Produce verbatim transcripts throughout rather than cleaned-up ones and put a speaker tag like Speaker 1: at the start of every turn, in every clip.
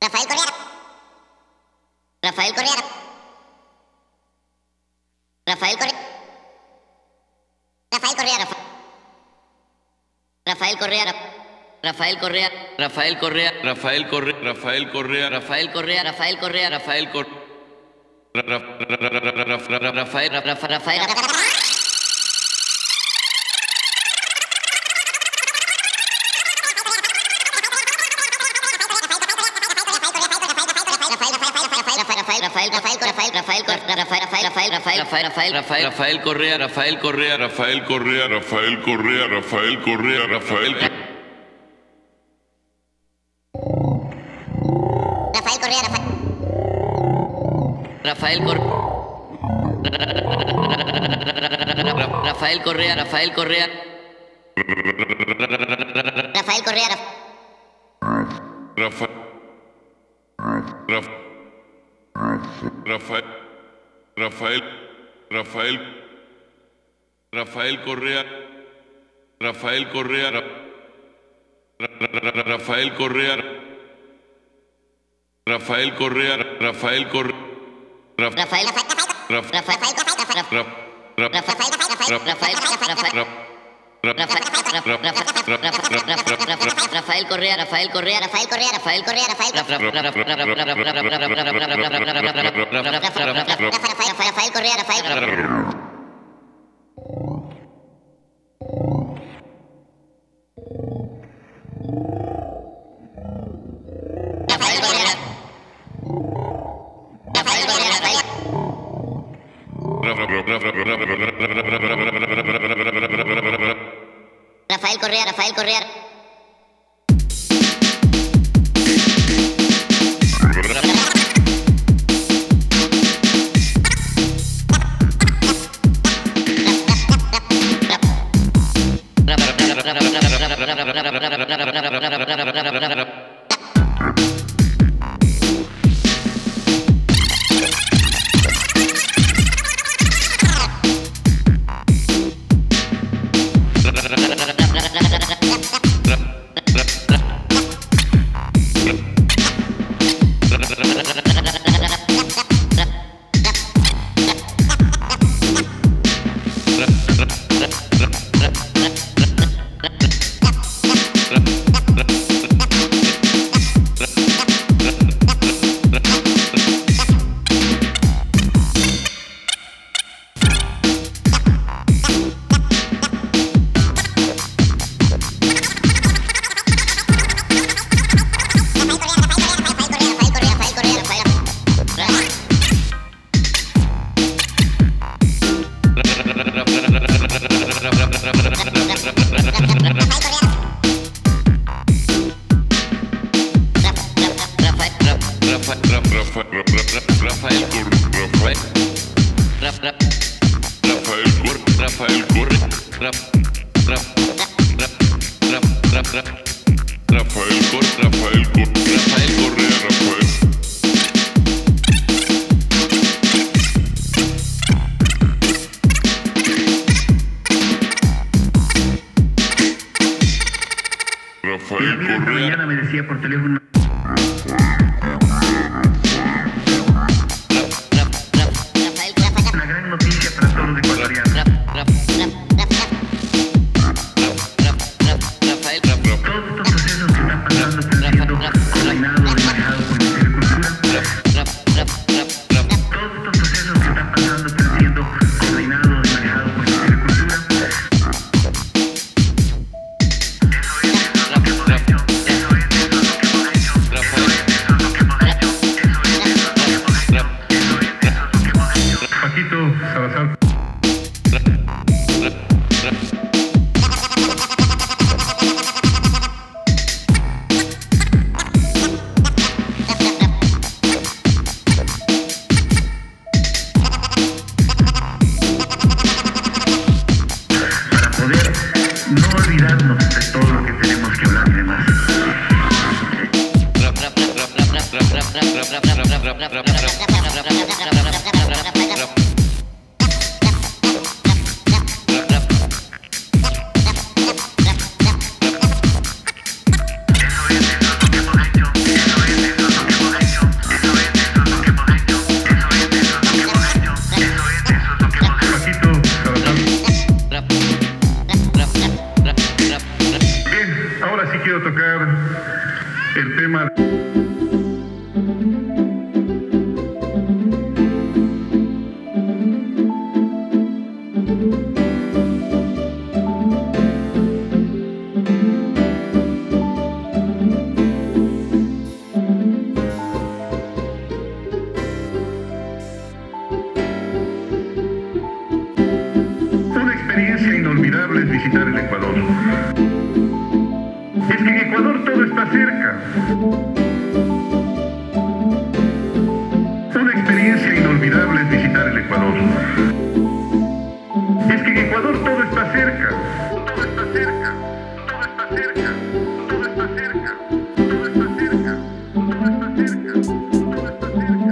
Speaker 1: Rafael Correa. Rafael Correa. Rafael Correa. Rafael Correa. Rafael Correa. Rafael Correa.
Speaker 2: Rafael Correa, Rafael Correa, Rafael Correa, Rafael Correa, Rafael Correa, Rafael Correa, Rafael, Rafael, Rafael. Rafael Correa, Rafael Correa, Rafael Correa, Rafael Correa, Rafael Correa, Rafael.
Speaker 1: Rafael Correa,
Speaker 2: Rafael Cor Rafael Correa, Rafael Correa.
Speaker 1: Rafael Correa.
Speaker 2: Rafael Rafael Rafael Rafael Rafael Correa Rafael Correa Rafael Correa Rafael Correa Rafael Correa
Speaker 1: Rafael Rafael Correa, Rafael Correa, Rafael Correa, Rafael Correa, Rafael Rafael Correa, Rafael. Rafael Correa, Rafael Correa.
Speaker 3: el tema. Una experiencia inolvidable es visitar el Ecuador. Es que en Ecuador todo está cerca. Una experiencia inolvidable es visitar el Ecuador. Es que en Ecuador todo está cerca. Todo está cerca. Todo está cerca. Todo está cerca. Todo está cerca. Todo está cerca. Todo está cerca. Todo está cerca.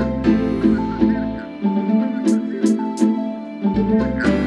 Speaker 3: Todo está cerca.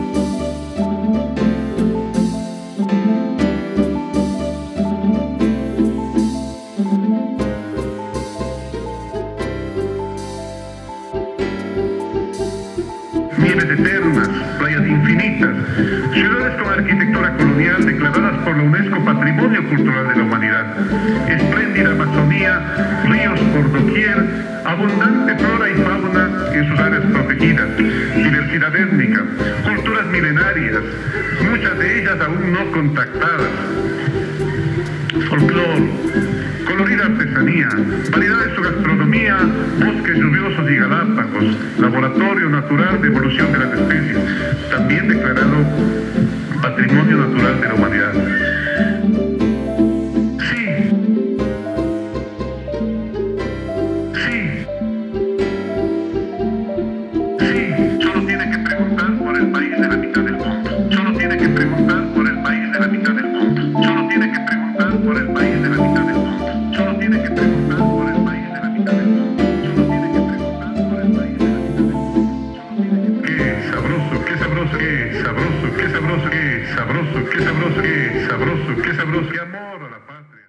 Speaker 3: Nieves eternas, playas infinitas, ciudades con arquitectura colonial declaradas por la UNESCO Patrimonio Cultural de la Humanidad, espléndida Amazonía, ríos por doquier, abundante flora y fauna en sus áreas protegidas, diversidad étnica, culturas milenarias, muchas de ellas aún no contactadas, folclore, colorida artesanía, variedad de su gastronomía, bosques lluviosos y galápagos, laboratorio natural de evolución de las especies, también declarado Patrimonio Natural de la Humanidad. Sí, sí, sí, solo tiene que preguntar por el país de la mitad del mundo, solo tiene que preguntar por el país de la mitad del mundo, solo tiene que preguntar por el país de la mitad del mundo. Solo tiene que preguntar por el país de la mitad del mundo. Solo tiene que preguntar por el país de la mitad del mundo. Qué sabroso, qué sabroso, qué sabroso, qué sabroso, qué sabroso, qué sabroso, qué sabroso, qué sabroso, qué amor a la patria.